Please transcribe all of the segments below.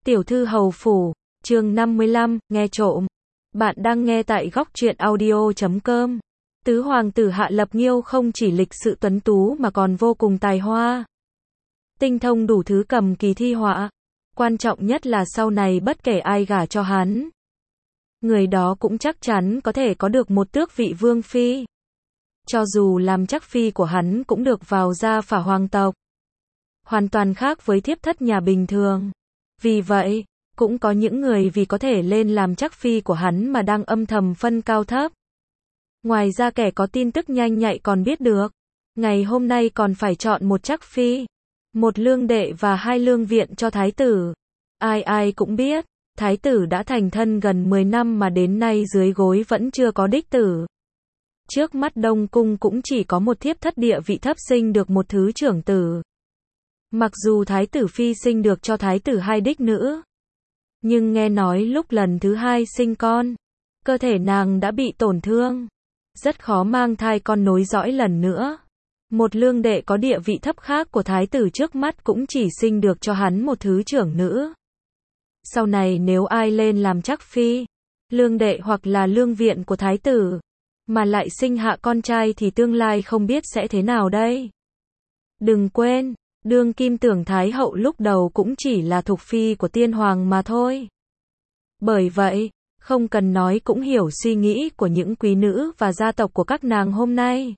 Tiểu thư hầu phủ, chương 55, nghe trộm. Bạn đang nghe tại góc truyện audio.com. Tứ hoàng tử Hạ Lập Nghiêu không chỉ lịch sự tuấn tú mà còn vô cùng tài hoa. Tinh thông đủ thứ cầm kỳ thi họa. Quan trọng nhất là sau này bất kể ai gả cho hắn, người đó cũng chắc chắn có thể có được một tước vị vương phi. Cho dù làm chắc phi của hắn cũng được vào gia phả hoàng tộc. Hoàn toàn khác với thiếp thất nhà bình thường. Vì vậy, cũng có những người vì có thể lên làm chắc phi của hắn mà đang âm thầm phân cao thấp. Ngoài ra kẻ có tin tức nhanh nhạy còn biết được, ngày hôm nay còn phải chọn một chắc phi, một lương đệ và hai lương viện cho thái tử. Ai ai cũng biết, thái tử đã thành thân gần 10 năm mà đến nay dưới gối vẫn chưa có đích tử. Trước mắt Đông Cung cũng chỉ có một thiếp thất địa vị thấp sinh được một thứ trưởng tử. Mặc dù thái tử phi sinh được cho thái tử hai đích nữ, nhưng nghe nói lúc lần thứ hai sinh con, cơ thể nàng đã bị tổn thương, rất khó mang thai con nối dõi lần nữa. Một lương đệ có địa vị thấp khác của thái tử trước mắt cũng chỉ sinh được cho hắn một thứ trưởng nữ. Sau này nếu ai lên làm chắc phi, lương đệ hoặc là lương viện của thái tử, mà lại sinh hạ con trai thì tương lai không biết sẽ thế nào đây. Đừng quên, đương kim tưởng thái hậu lúc đầu cũng chỉ là thục phi của tiên hoàng mà thôi. Bởi vậy, không cần nói cũng hiểu suy nghĩ của những quý nữ và gia tộc của các nàng hôm nay.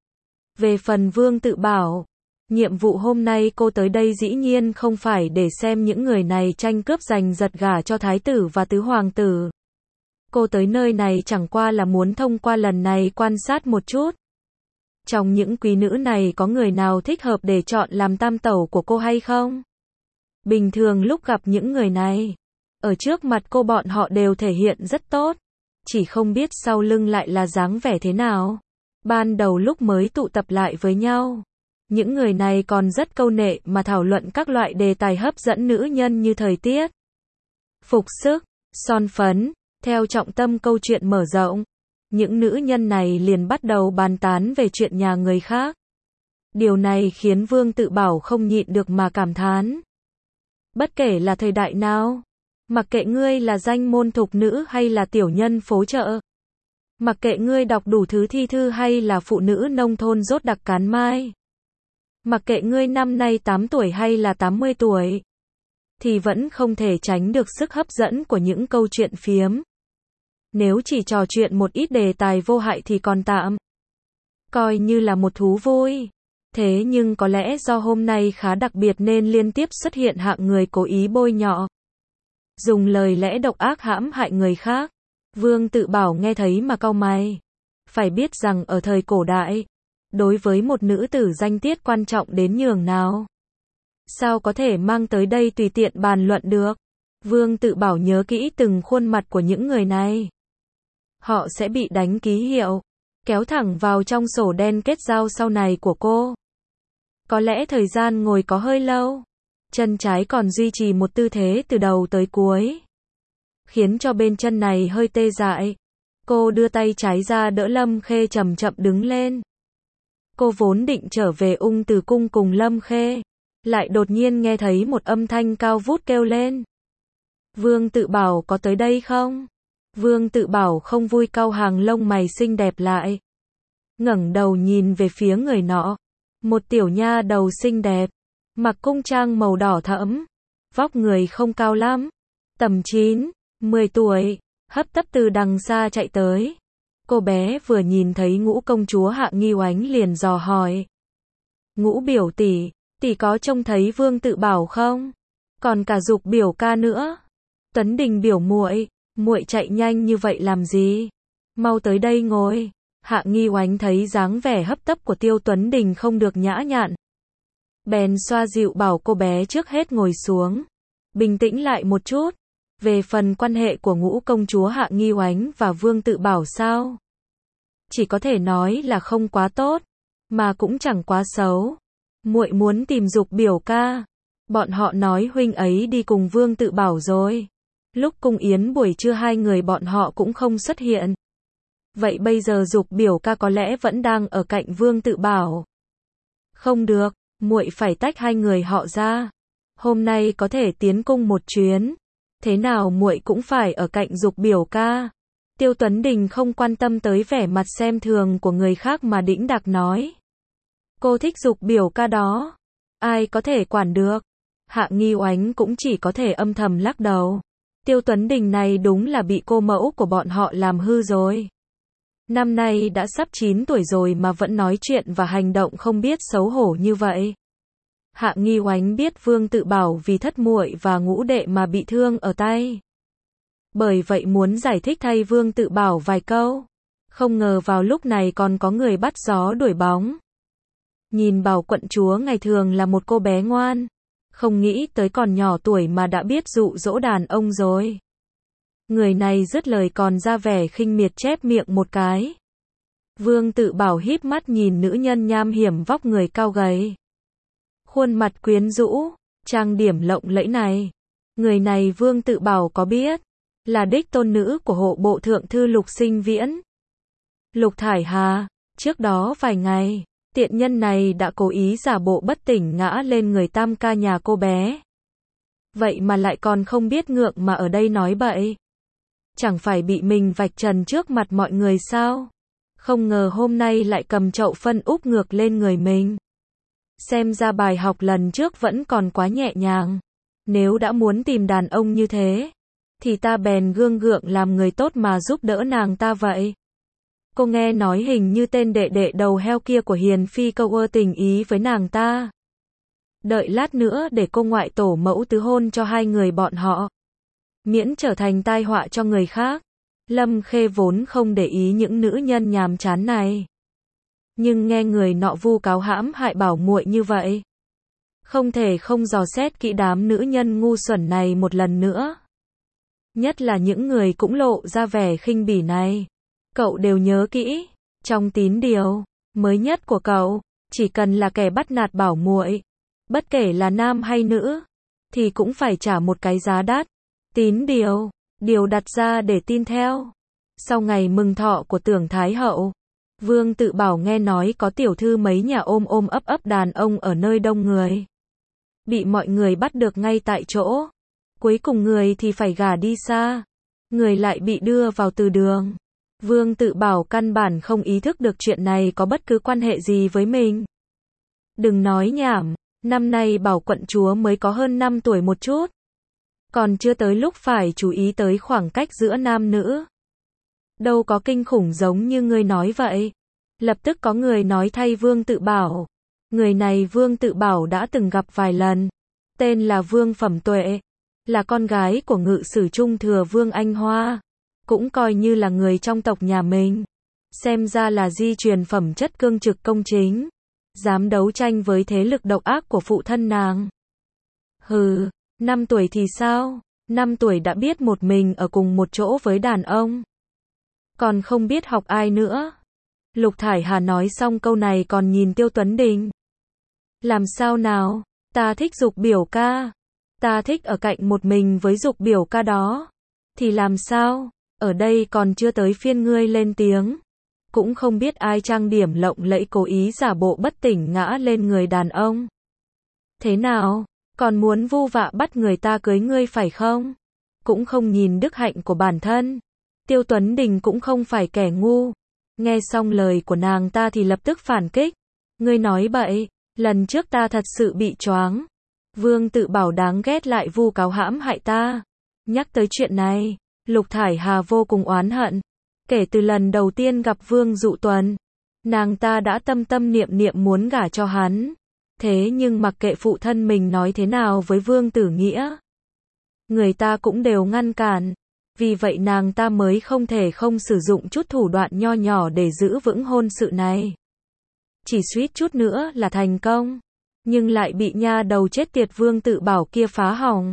Về phần Vương Tự Bảo, nhiệm vụ hôm nay cô tới đây dĩ nhiên không phải để xem những người này tranh cướp giành giật gả cho thái tử và tứ hoàng tử. Cô tới nơi này chẳng qua là muốn thông qua lần này quan sát một chút. Trong những quý nữ này có người nào thích hợp để chọn làm tam tẩu của cô hay không? Bình thường lúc gặp những người này, ở trước mặt cô bọn họ đều thể hiện rất tốt, chỉ không biết sau lưng lại là dáng vẻ thế nào. Ban đầu lúc mới tụ tập lại với nhau, những người này còn rất câu nệ mà thảo luận các loại đề tài hấp dẫn nữ nhân như thời tiết, phục sức, son phấn. Theo trọng tâm câu chuyện mở rộng, những nữ nhân này liền bắt đầu bàn tán về chuyện nhà người khác. Điều này khiến Vương Tự Bảo không nhịn được mà cảm thán. Bất kể là thời đại nào, mặc kệ ngươi là danh môn thục nữ hay là tiểu nhân phố chợ, mặc kệ ngươi đọc đủ thứ thi thư hay là phụ nữ nông thôn rốt đặc cán mai, mặc kệ ngươi năm nay 8 tuổi hay là 80 tuổi, thì vẫn không thể tránh được sức hấp dẫn của những câu chuyện phiếm. Nếu chỉ trò chuyện một ít đề tài vô hại thì còn tạm, coi như là một thú vui. Thế nhưng có lẽ do hôm nay khá đặc biệt nên liên tiếp xuất hiện hạng người cố ý bôi nhọ, dùng lời lẽ độc ác hãm hại người khác. Vương Tự Bảo nghe thấy mà cau mày. Phải biết rằng ở thời cổ đại, đối với một nữ tử danh tiết quan trọng đến nhường nào, sao có thể mang tới đây tùy tiện bàn luận được. Vương Tự Bảo nhớ kỹ từng khuôn mặt của những người này. Họ sẽ bị đánh ký hiệu, kéo thẳng vào trong sổ đen kết giao sau này của cô. Có lẽ thời gian ngồi có hơi lâu, chân trái còn duy trì một tư thế từ đầu tới cuối, khiến cho bên chân này hơi tê dại. Cô đưa tay trái ra đỡ Lâm Khê chậm chậm đứng lên. Cô vốn định trở về Ung Từ Cung cùng Lâm Khê, lại đột nhiên nghe thấy một âm thanh cao vút kêu lên. Vương Tự Bảo có tới đây không? Vương Tự Bảo không vui cau hàng lông mày xinh đẹp lại, ngẩng đầu nhìn về phía người nọ. Một tiểu nha đầu xinh đẹp, mặc cung trang màu đỏ thẫm, vóc người không cao lắm, tầm 9, 10 tuổi, hấp tấp từ đằng xa chạy tới. Cô bé vừa nhìn thấy Ngũ công chúa Hạ Nghi Oánh liền dò hỏi. Ngũ biểu tỷ, tỷ có trông thấy Vương Tự Bảo không? Còn cả Dục biểu ca nữa. Tuấn Đình biểu muội, muội chạy nhanh như vậy làm gì? Mau tới đây ngồi. Hạ Nghi Oánh thấy dáng vẻ hấp tấp của Tiêu Tuấn Đình không được nhã nhặn, bèn xoa dịu bảo cô bé trước hết ngồi xuống, bình tĩnh lại một chút. Về phần quan hệ của Ngũ công chúa Hạ Nghi Oánh và Vương Tự Bảo sao? Chỉ có thể nói là không quá tốt, mà cũng chẳng quá xấu. Muội muốn tìm Dục biểu ca. Bọn họ nói huynh ấy đi cùng Vương Tự Bảo rồi. Lúc cung yến buổi trưa hai người bọn họ cũng không xuất hiện. Vậy bây giờ Dục biểu ca có lẽ vẫn đang ở cạnh Vương Tự Bảo. Không được, muội phải tách hai người họ ra. Hôm nay có thể tiến cung một chuyến, Thế nào muội cũng phải ở cạnh Dục biểu ca. Tiêu Tuấn Đình không quan tâm tới vẻ mặt xem thường của người khác mà đĩnh đạc nói. Cô thích Dục biểu ca đó. Ai có thể quản được. Hạ Nghi Oánh cũng chỉ có thể âm thầm lắc đầu. Tiêu Tuấn Đình này đúng là bị cô mẫu của bọn họ làm hư rồi. Năm nay đã sắp 9 tuổi rồi mà vẫn nói chuyện và hành động không biết xấu hổ như vậy. Hạ Nghi Oánh biết Vương Tự Bảo vì thất muội và ngũ đệ mà bị thương ở tay. Bởi vậy muốn giải thích thay Vương Tự Bảo vài câu. Không ngờ vào lúc này còn có người bắt gió đuổi bóng. Nhìn Bảo quận chúa ngày thường là một cô bé ngoan. Không nghĩ tới còn nhỏ tuổi mà đã biết dụ dỗ đàn ông rồi. Người này dứt lời còn ra vẻ khinh miệt chép miệng một cái. Vương Tự Bảo híp mắt nhìn nữ nhân nham hiểm vóc người cao gầy. Khuôn mặt quyến rũ, trang điểm lộng lẫy này. Người này Vương Tự Bảo có biết, là đích tôn nữ của hộ bộ thượng thư Lục Sinh Viễn. Lục Thải Hà, trước đó vài ngày, tiện nhân này đã cố ý giả bộ bất tỉnh ngã lên người tam ca nhà cô bé. Vậy mà lại còn không biết ngượng mà ở đây nói bậy. Chẳng phải bị mình vạch trần trước mặt mọi người sao? Không ngờ hôm nay lại cầm chậu phân úp ngược lên người mình. Xem ra bài học lần trước vẫn còn quá nhẹ nhàng. Nếu đã muốn tìm đàn ông như thế, thì ta bèn gương gượng làm người tốt mà giúp đỡ nàng ta vậy. Cô nghe nói hình như tên đệ đệ đầu heo kia của Hiền Phi câu ơ tình ý với nàng ta. Đợi lát nữa để cô ngoại tổ mẫu tứ hôn cho hai người bọn họ. Miễn trở thành tai họa cho người khác. Lâm Khê vốn không để ý những nữ nhân nhàm chán này. Nhưng nghe người nọ vu cáo hãm hại Bảo muội như vậy. Không thể không dò xét kỹ đám nữ nhân ngu xuẩn này một lần nữa. Nhất là những người cũng lộ ra vẻ khinh bỉ này. Cậu đều nhớ kỹ, trong tín điều mới nhất của cậu, chỉ cần là kẻ bắt nạt Bảo muội, bất kể là nam hay nữ, thì cũng phải trả một cái giá đắt. Tín điều đặt ra để tin theo. Sau ngày mừng thọ của Tưởng Thái hậu, Vương Tự Bảo nghe nói có tiểu thư mấy nhà ôm ấp đàn ông ở nơi đông người. Bị mọi người bắt được ngay tại chỗ. Cuối cùng người thì phải gả đi xa, người lại bị đưa vào từ đường. Vương Tự Bảo căn bản không ý thức được chuyện này có bất cứ quan hệ gì với mình. Đừng nói nhảm, năm nay Bảo quận chúa mới có hơn 5 tuổi một chút. Còn chưa tới lúc phải chú ý tới khoảng cách giữa nam nữ. Đâu có kinh khủng giống như ngươi nói vậy. Lập tức có người nói thay Vương Tự Bảo. Người này Vương Tự Bảo đã từng gặp vài lần. Tên là Vương Phẩm Tuệ. Là con gái của ngự sử trung thừa Vương Anh Hoa. Cũng coi như là người trong tộc nhà mình. Xem ra là di truyền phẩm chất cương trực công chính. Dám đấu tranh với thế lực độc ác của phụ thân nàng. Hừ, 5 tuổi thì sao? 5 tuổi đã biết một mình ở cùng một chỗ với đàn ông. Còn không biết học ai nữa. Lục Thải Hà nói xong câu này còn nhìn Tiêu Tuấn Đình. Làm sao nào? Ta thích Dục biểu ca. Ta thích ở cạnh một mình với Dục biểu ca đó. Thì làm sao? Ở đây còn chưa tới phiên ngươi lên tiếng. Cũng không biết ai trang điểm lộng lẫy cố ý giả bộ bất tỉnh ngã lên người đàn ông. Thế nào? Còn muốn vu vạ bắt người ta cưới ngươi phải không? Cũng không nhìn đức hạnh của bản thân. Tiêu Tuấn Đình cũng không phải kẻ ngu. Nghe xong lời của nàng ta thì lập tức phản kích. Ngươi nói bậy, lần trước ta thật sự bị choáng. Vương Tự Bảo đáng ghét lại vu cáo hãm hại ta. Nhắc tới chuyện này, Lục Thải Hà vô cùng oán hận. Kể từ lần đầu tiên gặp Vương Dụ Tuần, nàng ta đã tâm niệm muốn gả cho hắn. Thế nhưng mặc kệ phụ thân mình nói thế nào với Vương Tử Nghĩa, người ta cũng đều ngăn cản. Vì vậy nàng ta mới không thể không sử dụng chút thủ đoạn nho nhỏ để giữ vững hôn sự này. Chỉ suýt chút nữa là thành công, nhưng lại bị nha đầu chết tiệt Vương Tự Bảo kia phá hỏng.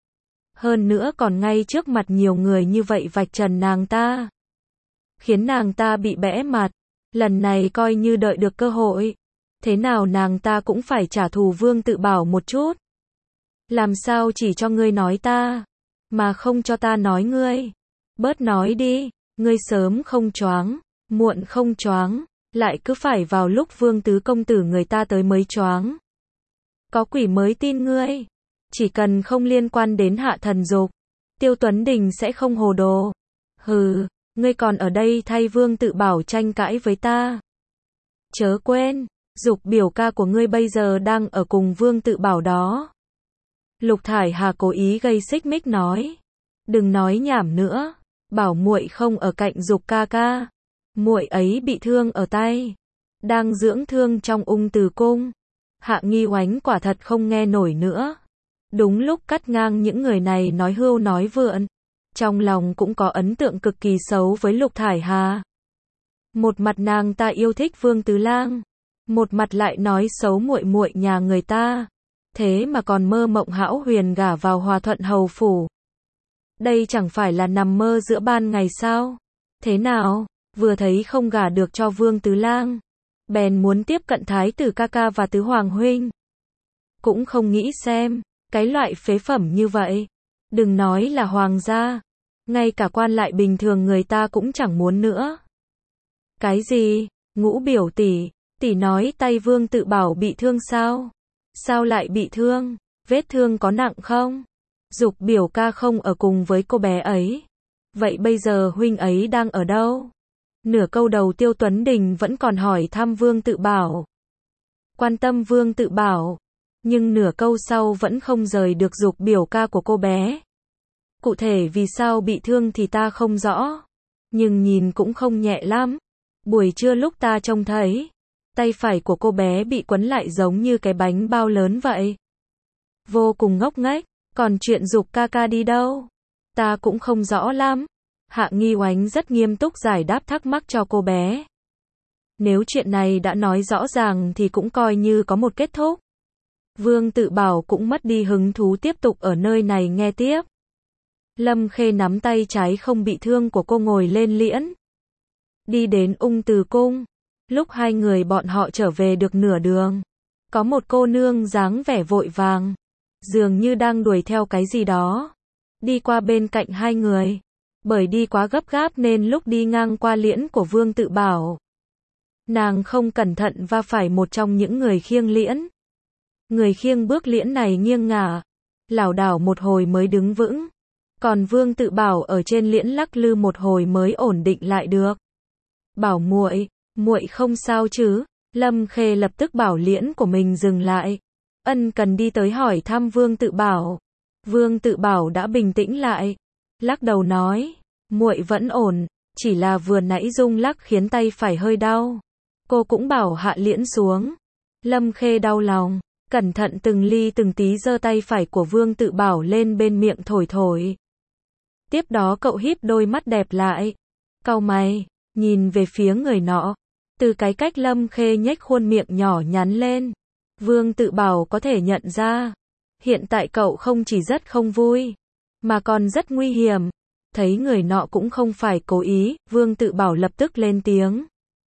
Hơn nữa còn ngay trước mặt nhiều người như vậy vạch trần nàng ta, khiến nàng ta bị bẽ mặt. Lần này coi như đợi được cơ hội. Thế nào nàng ta cũng phải trả thù Vương Tự Bảo một chút. Làm sao chỉ cho ngươi nói ta, mà không cho ta nói ngươi? Bớt nói đi, ngươi sớm không choáng, muộn không choáng, lại cứ phải vào lúc Vương tứ công tử người ta tới mới choáng. Có quỷ mới tin ngươi. Chỉ cần không liên quan đến Hạ Thần Dục, Tiêu Tuấn Đình sẽ không hồ đồ. Hừ, ngươi còn ở đây thay Vương Tự Bảo tranh cãi với ta. Chớ quên, Dục biểu ca của ngươi bây giờ đang ở cùng Vương Tự Bảo đó. Lục Thải Hà cố ý gây xích mích nói. Đừng nói nhảm nữa, bảo muội không ở cạnh Dục ca ca. Muội ấy bị thương ở tay, đang dưỡng thương trong ung từ cung. Hạ Nghi Oánh quả thật không nghe nổi nữa. Đúng lúc cắt ngang những người này nói hưu nói vượn, trong lòng cũng có ấn tượng cực kỳ xấu với Lục Thải Hà. Một mặt nàng ta yêu thích Vương Tứ Lang, một mặt lại nói xấu muội muội nhà người ta, thế mà còn mơ mộng hão huyền gả vào Hòa Thuận hầu phủ. Đây chẳng phải là nằm mơ giữa ban ngày sao? Thế nào, vừa thấy không gả được cho Vương Tứ Lang, bèn muốn tiếp cận thái tử ca ca và tứ hoàng huynh. Cũng không nghĩ xem, cái loại phế phẩm như vậy, đừng nói là hoàng gia, ngay cả quan lại bình thường người ta cũng chẳng muốn nữa. Cái gì? Ngũ biểu tỷ, tỷ nói tay Vương Tự Bảo bị thương sao? Sao lại bị thương? Vết thương có nặng không? Dục biểu ca không ở cùng với cô bé ấy. Vậy bây giờ huynh ấy đang ở đâu? Nửa câu đầu Tiêu Tuấn Đình vẫn còn hỏi thăm Vương Tự Bảo, quan tâm Vương Tự Bảo, nhưng nửa câu sau vẫn không rời được Dục biểu ca của cô bé. Cụ thể vì sao bị thương thì ta không rõ, nhưng nhìn cũng không nhẹ lắm. Buổi trưa lúc ta trông thấy, tay phải của cô bé bị quấn lại giống như cái bánh bao lớn vậy. Vô cùng ngốc nghếch, còn chuyện Dục ca ca đi đâu? Ta cũng không rõ lắm. Hạ Nghi Oánh rất nghiêm túc giải đáp thắc mắc cho cô bé. Nếu chuyện này đã nói rõ ràng thì cũng coi như có một kết thúc. Vương Tự Bảo cũng mất đi hứng thú tiếp tục ở nơi này nghe tiếp. Lâm Khê nắm tay trái không bị thương của cô ngồi lên liễn, đi đến ung từ cung. Lúc hai người bọn họ trở về được nửa đường, có một cô nương dáng vẻ vội vàng, dường như đang đuổi theo cái gì đó, đi qua bên cạnh hai người. Bởi đi quá gấp gáp nên lúc đi ngang qua liễn của Vương Tự Bảo, nàng không cẩn thận va phải một trong những người khiêng liễn. Người khiêng bước liễn này nghiêng ngả, lảo đảo một hồi mới đứng vững, còn Vương Tự Bảo ở trên liễn lắc lư một hồi mới ổn định lại được. Bảo muội, muội không sao chứ? Lâm Khê lập tức bảo liễn của mình dừng lại, ân cần đi tới hỏi thăm Vương Tự Bảo. Vương Tự Bảo đã bình tĩnh lại, lắc đầu nói, muội vẫn ổn, chỉ là vừa nãy rung lắc khiến tay phải hơi đau. Cô cũng bảo hạ liễn xuống. Lâm Khê đau lòng, cẩn thận từng ly từng tí giơ tay phải của Vương Tự Bảo lên bên miệng thổi thổi. Tiếp đó cậu híp đôi mắt đẹp lại, cau mày, nhìn về phía người nọ. Từ cái cách Lâm Khê nhếch khuôn miệng nhỏ nhắn lên, Vương Tự Bảo có thể nhận ra, hiện tại cậu không chỉ rất không vui, mà còn rất nguy hiểm. Thấy người nọ cũng không phải cố ý, Vương Tự Bảo lập tức lên tiếng.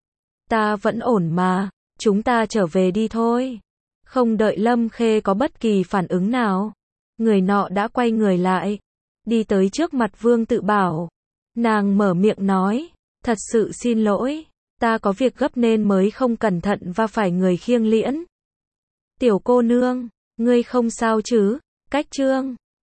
Ta vẫn ổn mà, chúng ta trở về đi thôi. Không đợi Lâm Khê có bất kỳ phản ứng nào, người nọ đã quay người lại, đi tới trước mặt Vương Tự Bảo. Nàng mở miệng nói, thật sự xin lỗi, ta có việc gấp nên mới không cẩn thận va phải người khiêng liễn. Tiểu cô nương, ngươi không sao chứ? Cách chương